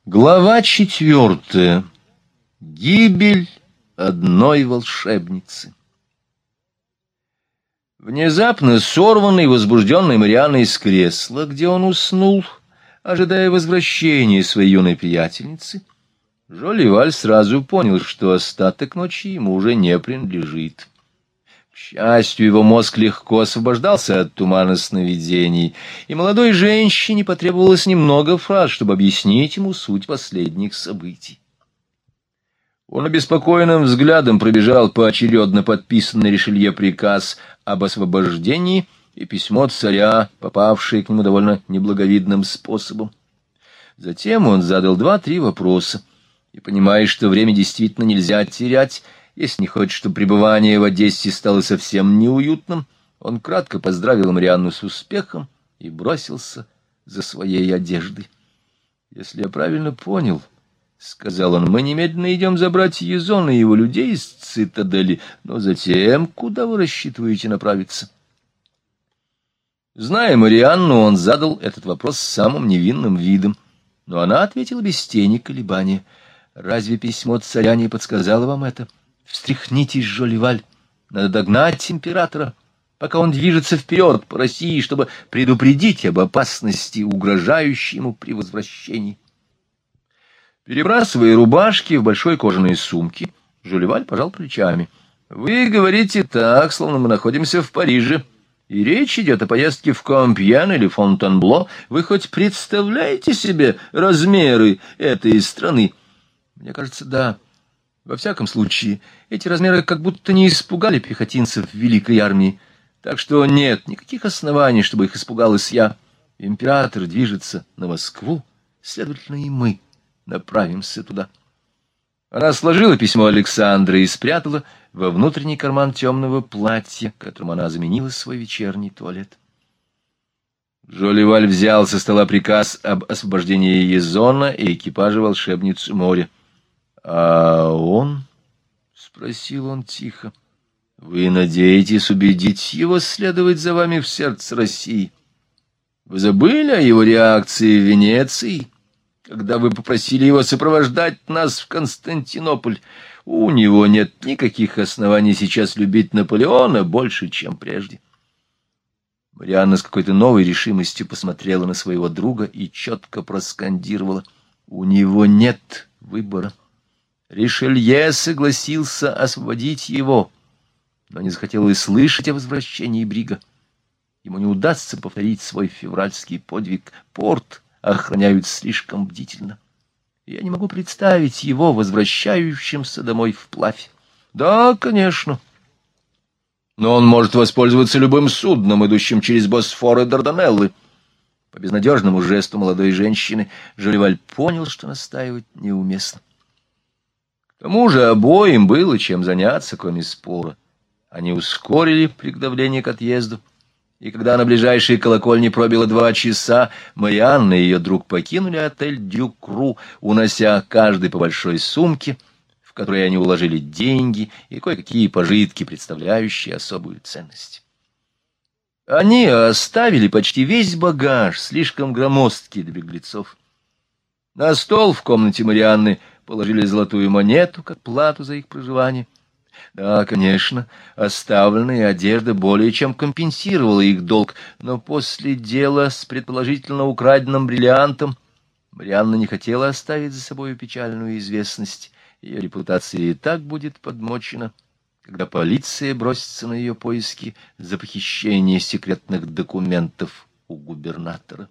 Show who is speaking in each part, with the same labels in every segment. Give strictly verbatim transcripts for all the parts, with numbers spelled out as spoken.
Speaker 1: Глава четвертая. Гибель одной волшебницы. Внезапно сорванный и возбужденный Марианной с кресла, где он уснул, ожидая возвращения своей юной приятельницы, Жолливаль сразу понял, что остаток ночи ему уже не принадлежит. К счастью, его мозг легко освобождался от тумана сновидений, и молодой женщине потребовалось немного фраз, чтобы объяснить ему суть последних событий. Он обеспокоенным взглядом пробежал поочередно подписанный Ришелье приказ об освобождении и письмо царя, попавшее к нему довольно неблаговидным способом. Затем он задал два-три вопроса, и, понимая, что время действительно нельзя терять, если не хочет, чтобы пребывание в Одессе стало совсем неуютным, он кратко поздравил Марианну с успехом и бросился за своей одеждой. — Если я правильно понял, — сказал он, — мы немедленно идем забрать Езона и его людей из цитадели, но затем куда вы рассчитываете направиться? Зная Марианну, он задал этот вопрос с самым невинным видом, но она ответила без тени колебания. — Разве письмо царя не подсказало вам это? Встряхнитесь, Жолливаль, надо догнать императора, пока он движется вперед по России, чтобы предупредить об опасности, угрожающей ему при возвращении. Перебрасывая рубашки в большой кожаной сумке, Жолливаль пожал плечами. — Вы говорите так, словно мы находимся в Париже, и речь идет о поездке в Компьен или Фонтенбло. Вы хоть представляете себе размеры этой страны? — Мне кажется, да. Во всяком случае, эти размеры как будто не испугали пехотинцев великой армии, так что нет никаких оснований, чтобы их испугалась я. Император движется на Москву, следовательно, и мы направимся туда. Она сложила письмо Александра и спрятала во внутренний карман темного платья, которым она заменила свой вечерний туалет. Жолливаль взял со стола приказ об освобождении Езона и экипажа волшебницы моря. — А он? — спросил он тихо. — Вы надеетесь убедить его следовать за вами в сердце России? Вы забыли о его реакции в Венеции, когда вы попросили его сопровождать нас в Константинополь? У него нет никаких оснований сейчас любить Наполеона больше, чем прежде. Марианна с какой-то новой решимостью посмотрела на своего друга и четко проскандировала: у него нет выбора. Ришелье согласился освободить его, но не захотел и слышать о возвращении Брига. Ему не удастся повторить свой февральский подвиг. Порт охраняют слишком бдительно. Я не могу представить его возвращающимся домой вплавь. Да, конечно. Но он может воспользоваться любым судном, идущим через Босфор и Дарданеллы. По безнадежному жесту молодой женщины Жолливаль понял, что настаивать неуместно. К тому же обоим было чем заняться, кроме спора. Они ускорили приготовление к отъезду, и когда на ближайшей колокольне пробило два часа, Марианна и ее друг покинули отель «Дюкру», унося каждый по большой сумке, в которой они уложили деньги и кое-какие пожитки, представляющие особую ценность. Они оставили почти весь багаж, слишком громоздкий для беглецов. На стол в комнате Марианны положили золотую монету, как плату за их проживание. Да, конечно, оставленная одежда более чем компенсировала их долг, но после дела с предположительно украденным бриллиантом Марианна не хотела оставить за собой печальную известность. Ее репутация и так будет подмочена, когда полиция бросится на ее поиски за похищение секретных документов у губернатора.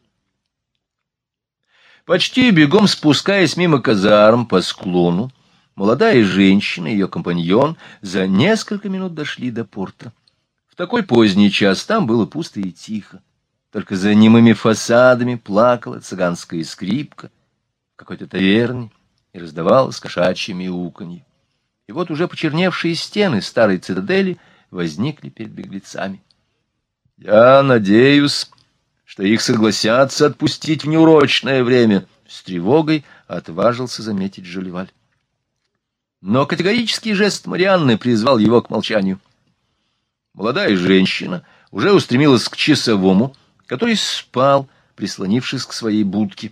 Speaker 1: Почти бегом спускаясь мимо казарм по склону, молодая женщина и ее компаньон за несколько минут дошли до порта. В такой поздний час там было пусто и тихо. Только за немыми фасадами плакала цыганская скрипка в какой-то таверне и раздавалось кошачье мяуканье. И вот уже почерневшие стены старой цитадели возникли перед беглецами. — Я надеюсь, что их согласятся отпустить в неурочное время, — с тревогой отважился заметить Жолливаль. Но категорический жест Марианны призвал его к молчанию. Молодая женщина уже устремилась к часовому, который спал, прислонившись к своей будке.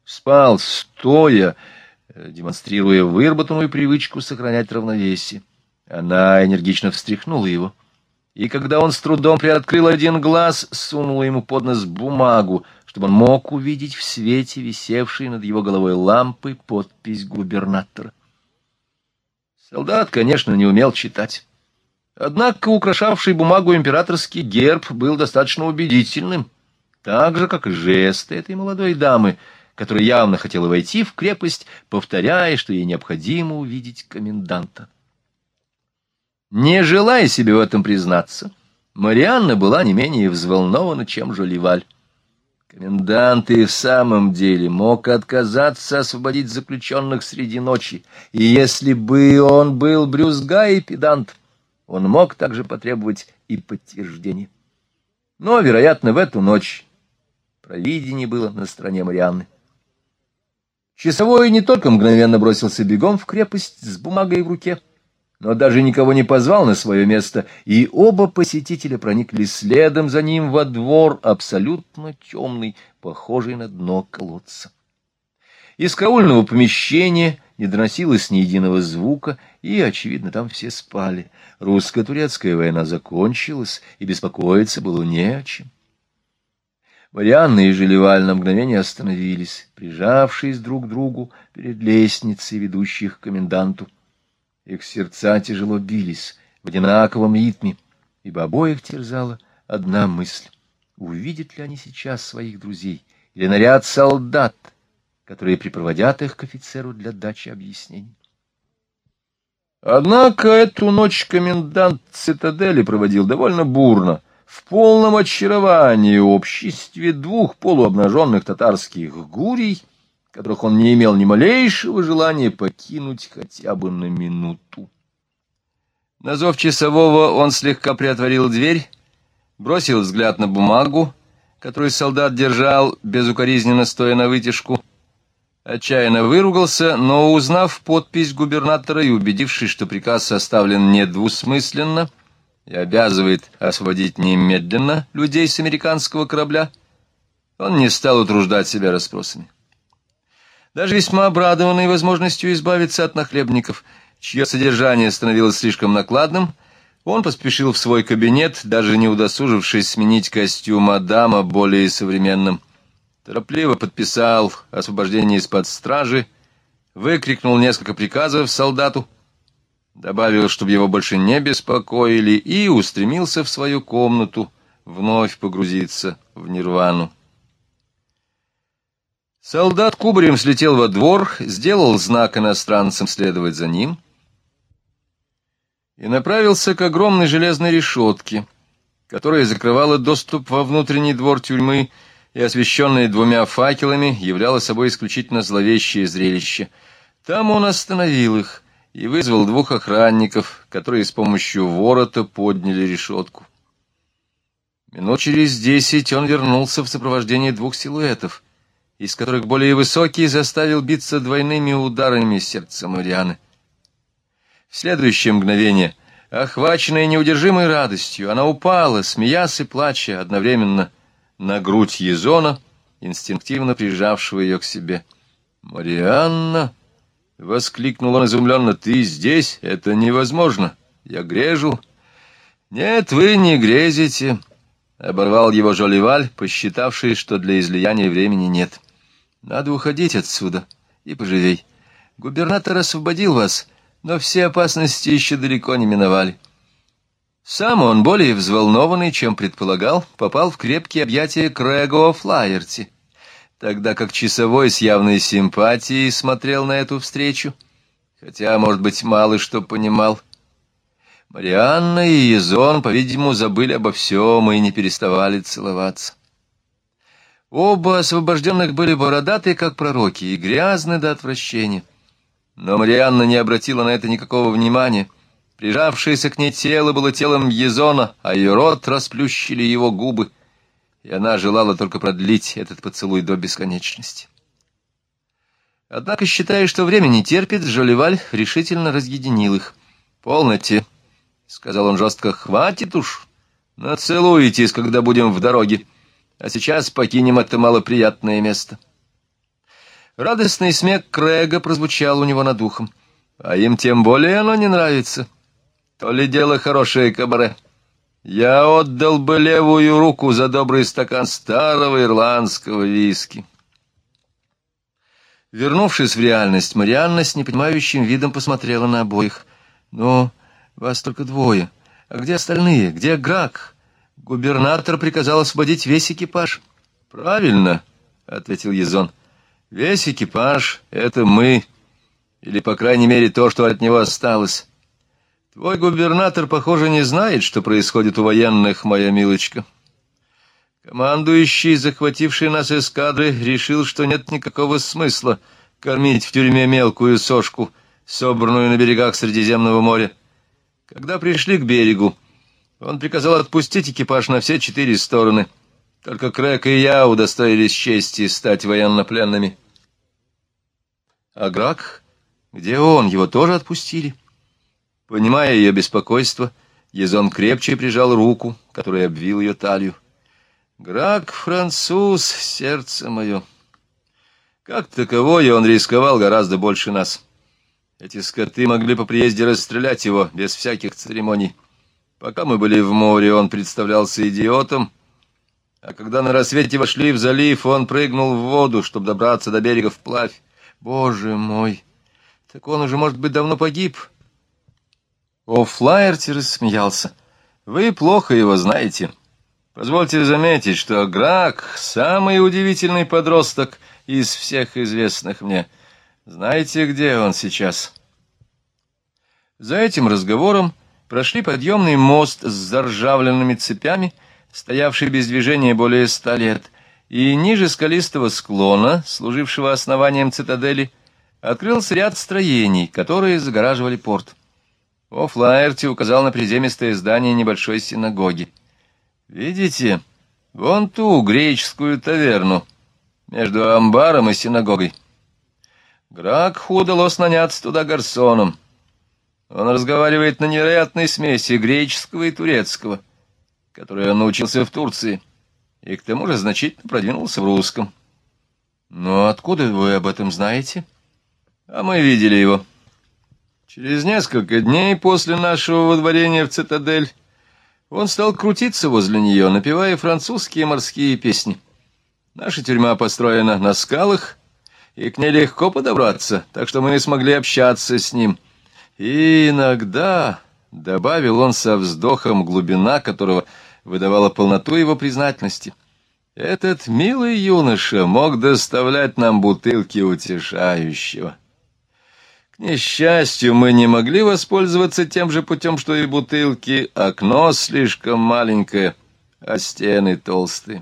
Speaker 1: спал стоя, демонстрируя выработанную привычку сохранять равновесие. Она энергично встряхнула его, и когда он с трудом приоткрыл один глаз, сунула ему под нос бумагу, чтобы он мог увидеть в свете висевшей над его головой лампы подпись губернатора. Солдат, конечно, не умел читать. Однако украшавший бумагу императорский герб был достаточно убедительным, так же, как и жесты этой молодой дамы, которая явно хотела войти в крепость, повторяя, что ей необходимо увидеть коменданта. Не желая себе в этом признаться, Марианна была не менее взволнована, чем Жоливаль. Комендант и в самом деле мог отказаться освободить заключенных среди ночи, и если бы он был брюзга и педант, он мог также потребовать и подтверждения. Но, вероятно, в эту ночь провидение было на стороне Марианны. Часовой не только мгновенно бросился бегом в крепость с бумагой в руке, но даже никого не позвал на свое место, и оба посетителя проникли следом за ним во двор, абсолютно темный, похожий на дно колодца. Из караульного помещения не доносилось ни единого звука, и, очевидно, там все спали. Русско-турецкая война закончилась, и беспокоиться было не о чем. Марианна и Жоливаль на мгновение остановились, прижавшись друг к другу перед лестницей, ведущей к коменданту. Их сердца тяжело бились в одинаковом ритме, ибо обоих терзала одна мысль: увидят ли они сейчас своих друзей или наряд солдат, которые припроводят их к офицеру для дачи объяснений. Однако эту ночь комендант цитадели проводил довольно бурно, в полном очаровании в обществе двух полуобнаженных татарских гурий, которых он не имел ни малейшего желания покинуть хотя бы на минуту. На зов часового он слегка приотворил дверь, бросил взгляд на бумагу, которую солдат держал, безукоризненно стоя на вытяжку, отчаянно выругался, но, узнав подпись губернатора и убедившись, что приказ составлен недвусмысленно и обязывает освободить немедленно людей с американского корабля, он не стал утруждать себя расспросами. Даже весьма обрадованный возможностью избавиться от нахлебников, чье содержание становилось слишком накладным, он поспешил в свой кабинет, даже не удосужившись сменить костюм Адама более современным. Торопливо подписал освобождение из-под стражи, выкрикнул несколько приказов солдату, добавил, чтобы его больше не беспокоили, и устремился в свою комнату вновь погрузиться в нирвану. Солдат кубарем слетел во двор, сделал знак иностранцам следовать за ним и направился к огромной железной решетке, которая закрывала доступ во внутренний двор тюрьмы и, освещенная двумя факелами, являла собой исключительно зловещее зрелище. Там он остановил их и вызвал двух охранников, которые с помощью ворота подняли решетку. Минут через десять он вернулся в сопровождении двух силуэтов, из которых более высокий заставил биться двойными ударами сердца Марианны. В следующее мгновение, охваченная неудержимой радостью, она упала, смеясь и плача одновременно, на грудь Езона, инстинктивно прижавшего ее к себе. «Марианна!» — воскликнул он изумленно. «Ты здесь? Это невозможно! Я грежу!» «Нет, вы не грезите!» — оборвал его Жоливаль, посчитавший, что для излияния времени нет. «Надо уходить отсюда, и поживей. Губернатор освободил вас, но все опасности еще далеко не миновали». Сам он, более взволнованный, чем предполагал, попал в крепкие объятия Крэго Флаерти, тогда как часовой с явной симпатией смотрел на эту встречу, хотя, может быть, мало что понимал. Марианна и Езон, по-видимому, забыли обо всем и не переставали целоваться. Оба освобожденных были бородаты, как пророки, и грязны до отвращения. Но Марианна не обратила на это никакого внимания. Прижавшееся к ней тело было телом Езона, а ее рот расплющили его губы, и она желала только продлить этот поцелуй до бесконечности. Однако, считая, что время не терпит, Жоливаль решительно разъединил их. «Полноте», — сказал он жестко, — «хватит уж. Нацелуетесь, когда будем в дороге. А сейчас покинем это малоприятное место». Радостный смех Крэга прозвучал у него над ухом. А им тем более оно не нравится. То ли дело хорошее кабаре. Я отдал бы левую руку за добрый стакан старого ирландского виски. Вернувшись в реальность, Марианна с непонимающим видом посмотрела на обоих. «Но вас только двое. А где остальные? Где Грак? Губернатор приказал освободить весь экипаж». «Правильно», — ответил Язон. «Весь экипаж — это мы, или, по крайней мере, то, что от него осталось. Твой губернатор, похоже, не знает, что происходит у военных, моя милочка. Командующий, захвативший нас эскадры, решил, что нет никакого смысла кормить в тюрьме мелкую сошку, собранную на берегах Средиземного моря. Когда пришли к берегу, он приказал отпустить экипаж на все четыре стороны. Только Крэг и я удостоились чести стать военнопленными». «А Грак? Где он? Его тоже отпустили?» Понимая ее беспокойство, Язон крепче прижал руку, которая обвил ее талию. «Грак — француз, сердце мое. Как таковое он рисковал гораздо больше нас. Эти скоты могли по приезде расстрелять его без всяких церемоний. Пока мы были в море, он представлялся идиотом, а когда на рассвете вошли в залив, он прыгнул в воду, чтобы добраться до берега вплавь. Боже мой! Так он уже, может быть, давно погиб». О'Флаерти рассмеялся. «Вы плохо его знаете. Позвольте заметить, что Грак — самый удивительный подросток из всех известных мне. Знаете, где он сейчас?» За этим разговором прошли подъемный мост с заржавленными цепями, стоявший без движения более ста лет, и ниже скалистого склона, служившего основанием цитадели, открылся ряд строений, которые загораживали порт. О'Флаерти указал на приземистое здание небольшой синагоги. «Видите, вон ту греческую таверну между амбаром и синагогой. Гракху удалось наняться туда гарсоном. Он разговаривает на невероятной смеси греческого и турецкого, которой он научился в Турции, и к тому же значительно продвинулся в русском». «Но откуда вы об этом знаете?» «А мы видели его. Через несколько дней после нашего водворения в цитадель он стал крутиться возле нее, напевая французские морские песни. Наша тюрьма построена на скалах, и к ней легко подобраться, так что мы смогли общаться с ним. И иногда, — добавил он со вздохом, глубина которого выдавала полноту его признательности, — этот милый юноша мог доставлять нам бутылки утешающего. К несчастью, мы не могли воспользоваться тем же путем, что и бутылки. Окно слишком маленькое, а стены толстые».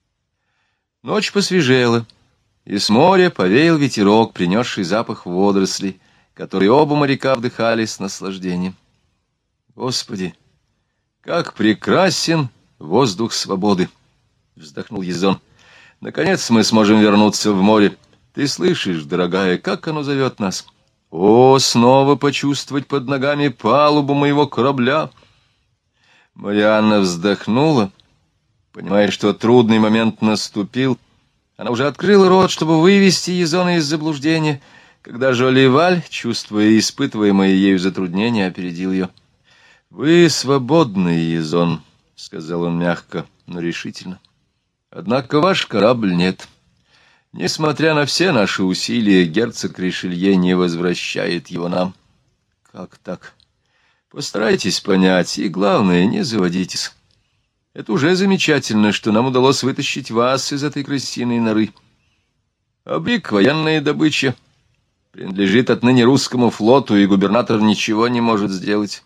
Speaker 1: Ночь посвежела, и с моря повеял ветерок, принесший запах водорослей, который оба моряка вдыхали с наслаждением. «Господи, как прекрасен воздух свободы!» — вздохнул Язон. «Наконец мы сможем вернуться в море. Ты слышишь, дорогая, как оно зовет нас? О, снова почувствовать под ногами палубу моего корабля!» Марианна вздохнула, понимая, что трудный момент наступил. Она уже открыла рот, чтобы вывести Язона из заблуждения, когда Жолливаль, чувствуя испытываемое ею затруднение, опередил ее. «Вы свободны, Язон», — сказал он мягко, но решительно. «Однако ваш корабль нет. Несмотря на все наши усилия, герцог Ришелье не возвращает его нам». «Как так? Постарайтесь понять, и, главное, не заводитесь. Это уже замечательно, что нам удалось вытащить вас из этой крысиной норы. А Брик — военная добыча, принадлежит отныне русскому флоту, и губернатор ничего не может сделать».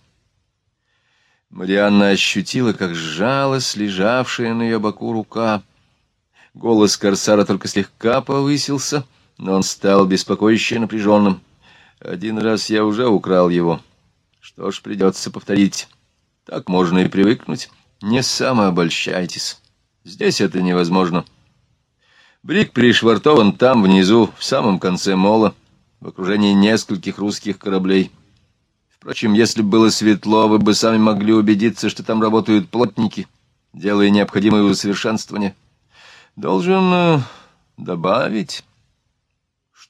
Speaker 1: Марианна ощутила, как сжалась лежавшая на ее боку рука. Голос корсара только слегка повысился, но он стал беспокояще напряженным. «Один раз я уже украл его. Что ж, придется повторить. Так можно и привыкнуть. Не самообольщайтесь. Здесь это невозможно. Брик пришвартован там, внизу, в самом конце мола, в окружении нескольких русских кораблей. Впрочем, если бы было светло, вы бы сами могли убедиться, что там работают плотники, делая необходимое усовершенствование. Должен э, добавить,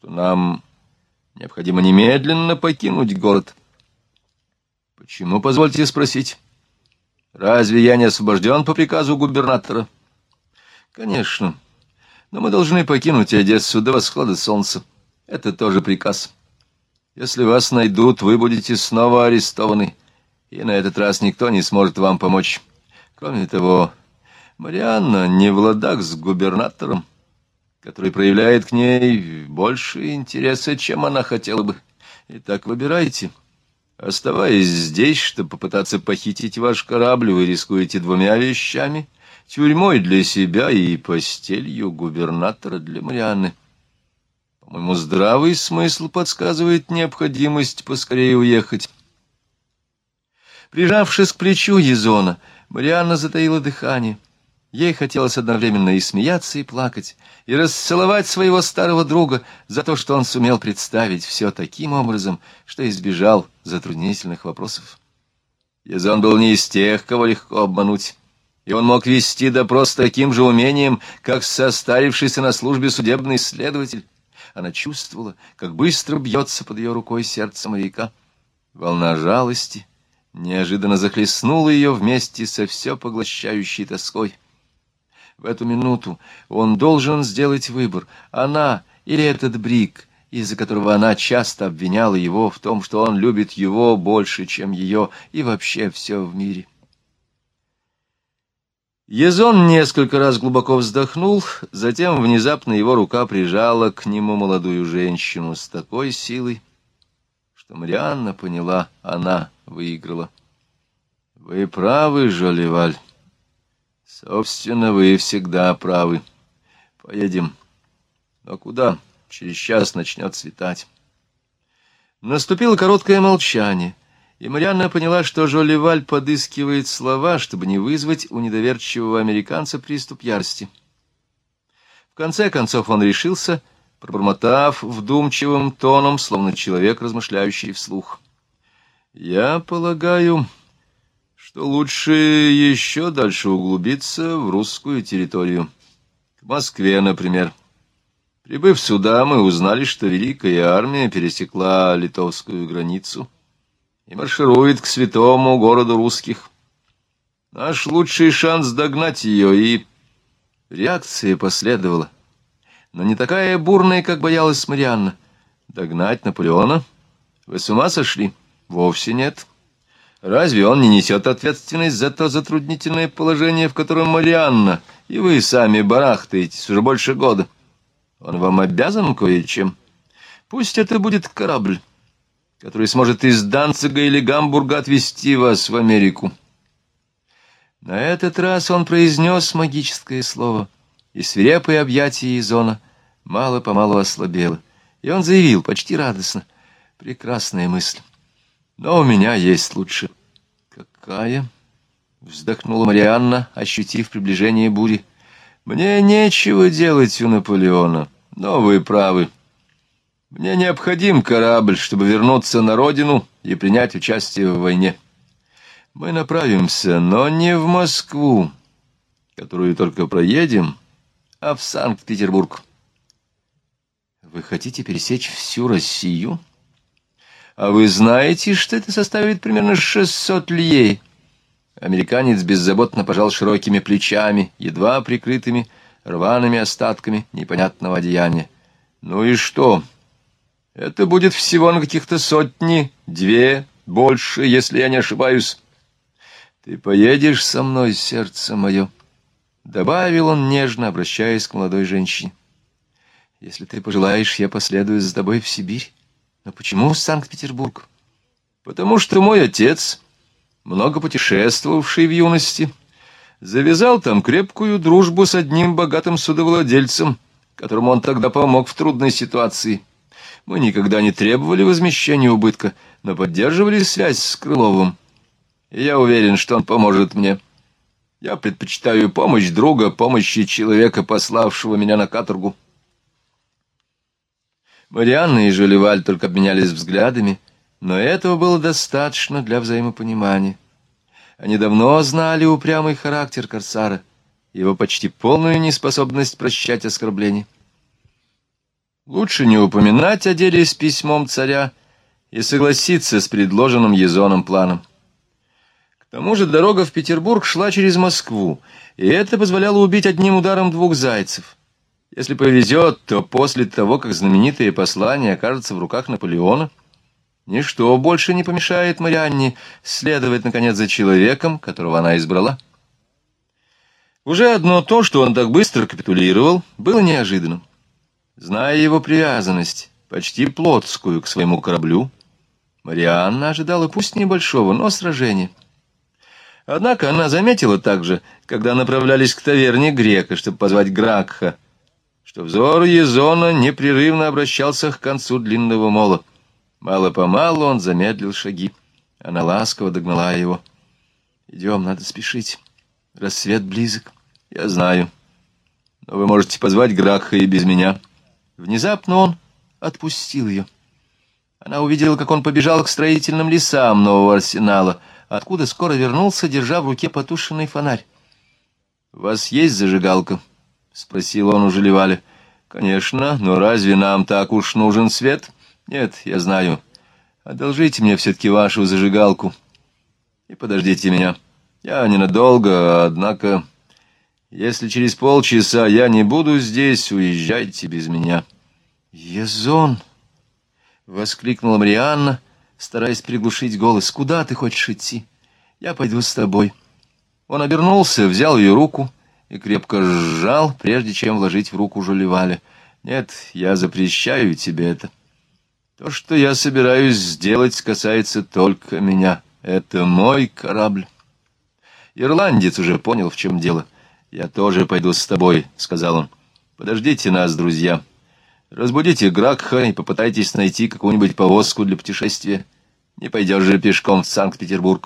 Speaker 1: что нам необходимо немедленно покинуть город. Почему, позвольте спросить? Разве я не освобожден по приказу губернатора? Конечно, но мы должны покинуть Одессу до восхода солнца. Это тоже приказ. Если вас найдут, вы будете снова арестованы, и на этот раз никто не сможет вам помочь. Кроме того, Марианна не в ладах с губернатором, который проявляет к ней больше интереса, чем она хотела бы. Итак, выбирайте. Оставаясь здесь, чтобы попытаться похитить ваш корабль, вы рискуете двумя вещами — тюрьмой для себя и постелью губернатора для Марианны. По-моему, здравый смысл подсказывает необходимость поскорее уехать. Прижавшись к плечу Езона, Марианна затаила дыхание. Ей хотелось одновременно и смеяться, и плакать, и расцеловать своего старого друга за то, что он сумел представить все таким образом, что избежал затруднительных вопросов. Езон был не из тех, кого легко обмануть, и он мог вести допрос таким же умением, как состарившийся на службе судебный следователь. Она чувствовала, как быстро бьется под ее рукой сердце моряка. Волна жалости неожиданно захлестнула ее вместе со все поглощающей тоской. В эту минуту он должен сделать выбор: она или этот Брик, из-за которого она часто обвиняла его в том, что он любит его больше, чем ее, и вообще все в мире. Езон несколько раз глубоко вздохнул, затем внезапно его рука прижала к нему молодую женщину с такой силой, что Марианна поняла: она выиграла. — Вы правы, Жолливаль. Собственно, вы всегда правы. Поедем. Но куда? Через час начнет светать. Наступило короткое молчание, и Марианна поняла, что Жолливаль подыскивает слова, чтобы не вызвать у недоверчивого американца приступ ярости. В конце концов он решился, пробормотав вдумчивым тоном, словно человек, размышляющий вслух: «Я полагаю, что лучше еще дальше углубиться в русскую территорию. К Москве, например. Прибыв сюда, мы узнали, что Великая Армия пересекла литовскую границу и марширует к святому городу русских. Наш лучший шанс догнать ее, и реакция последовала. Но не такая бурная, как боялась Марианна. Догнать Наполеона? Вы с ума сошли? Вовсе нет. Разве он не несет ответственность за то затруднительное положение, в котором Марианна и вы сами барахтаетесь уже больше года? Он вам обязан кое-чем. Пусть это будет корабль, который сможет из Данцига или Гамбурга отвезти вас в Америку». На этот раз он произнес магическое слово, и свирепое объятие Езона мало-помалу ослабело, и он заявил почти радостно: «Прекрасная мысль. Но у меня есть лучше». «Какая?» — вздохнула Марианна, ощутив приближение бури. «Мне нечего делать у Наполеона, но вы правы. Мне необходим корабль, чтобы вернуться на родину и принять участие в войне. Мы направимся, но не в Москву, которую только проедем, а в Санкт-Петербург». «Вы хотите пересечь всю Россию? А вы знаете, что это составит примерно шестьсот лье?» Американец беззаботно пожал широкими плечами, едва прикрытыми рваными остатками непонятного одеяния. «Ну и что? Это будет всего на каких-то сотни, две, больше, если я не ошибаюсь. Ты поедешь со мной, сердце мое?» — добавил он, нежно обращаясь к молодой женщине. «Если ты пожелаешь, я последую за тобой в Сибирь. Но почему Санкт-Петербург?» «Потому что мой отец, много путешествовавший в юности, завязал там крепкую дружбу с одним богатым судовладельцем, которому он тогда помог в трудной ситуации. Мы никогда не требовали возмещения убытка, но поддерживали связь с Крыловым. И я уверен, что он поможет мне. Я предпочитаю помощь друга, помощи человека, пославшего меня на каторгу». Марианна и Жолливаль только обменялись взглядами, но этого было достаточно для взаимопонимания. Они давно знали упрямый характер корсара, его почти полную неспособность прощать оскорбления. Лучше не упоминать о деле с письмом царя и согласиться с предложенным Езоном планом. К тому же дорога в Петербург шла через Москву, и это позволяло убить одним ударом двух зайцев. Если повезет, то после того, как знаменитое послание окажется в руках Наполеона, ничто больше не помешает Марианне следовать, наконец, за человеком, которого она избрала. Уже одно то, что он так быстро капитулировал, было неожиданным. Зная его привязанность, почти плотскую, к своему кораблю, Марианна ожидала пусть небольшого, но сражения. Однако она заметила также, когда направлялись к таверне грека, чтобы позвать Гракха, что взор Езона непрерывно обращался к концу длинного мола. Мало-помалу он замедлил шаги. Она ласково догнала его. «Идем, надо спешить. Рассвет близок. Я знаю. Но вы можете позвать Гракха и без меня». Внезапно он отпустил ее. Она увидела, как он побежал к строительным лесам нового арсенала, откуда скоро вернулся, держа в руке потушенный фонарь. — У вас есть зажигалка? — спросил он у Желеваля. — Конечно, но разве нам так уж нужен свет? — Нет, я знаю. Одолжите мне все-таки вашу зажигалку. И подождите меня. Я ненадолго, однако... Если через полчаса я не буду здесь, уезжайте без меня. — Езон! — воскликнула Марианна, стараясь приглушить голос. — Куда ты хочешь идти? Я пойду с тобой. Он обернулся, взял ее руку и крепко сжал, прежде чем вложить в руку Желеваля. — Нет, я запрещаю тебе это. То, что я собираюсь сделать, касается только меня. Это мой корабль. Ирландец уже понял, в чем дело. — «Я тоже пойду с тобой», — сказал он. «Подождите нас, друзья. Разбудите Гракха и попытайтесь найти какую-нибудь повозку для путешествия. Не пойдешь же пешком в Санкт-Петербург».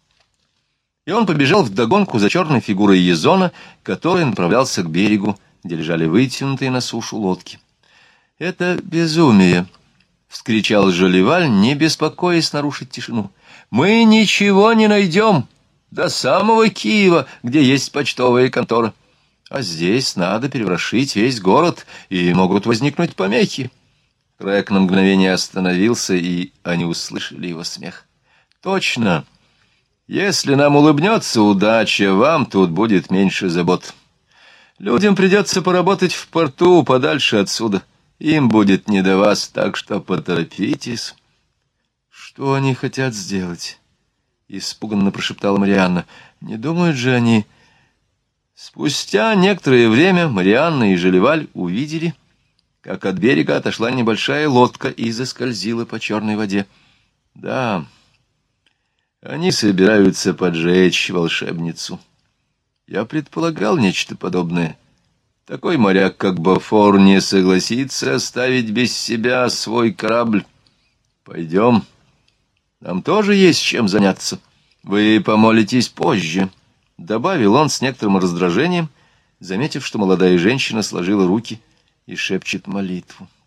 Speaker 1: И он побежал вдогонку за черной фигурой Езона, который направлялся к берегу, где лежали вытянутые на сушу лодки. «Это безумие!» — вскричал Желеваль, не беспокоясь нарушить тишину. «Мы ничего не найдем до самого Киева, где есть почтовая контора. А здесь надо переворошить весь город, и могут возникнуть помехи». Грек на мгновение остановился, и они услышали его смех. «Точно! Если нам улыбнется удача, вам тут будет меньше забот. Людям придется поработать в порту подальше отсюда. Им будет не до вас, так что поторопитесь». «Что они хотят сделать?» — испуганно прошептала Марианна. «Не думают же они...» Спустя некоторое время Марианна и Желеваль увидели, как от берега отошла небольшая лодка и заскользила по черной воде. «Да, они собираются поджечь волшебницу. Я предполагал нечто подобное. Такой моряк, как Бофор, не согласится оставить без себя свой корабль. Пойдем». Нам тоже есть чем заняться. Вы помолитесь позже, — добавил он с некоторым раздражением, заметив, что молодая женщина сложила руки и шепчет молитву.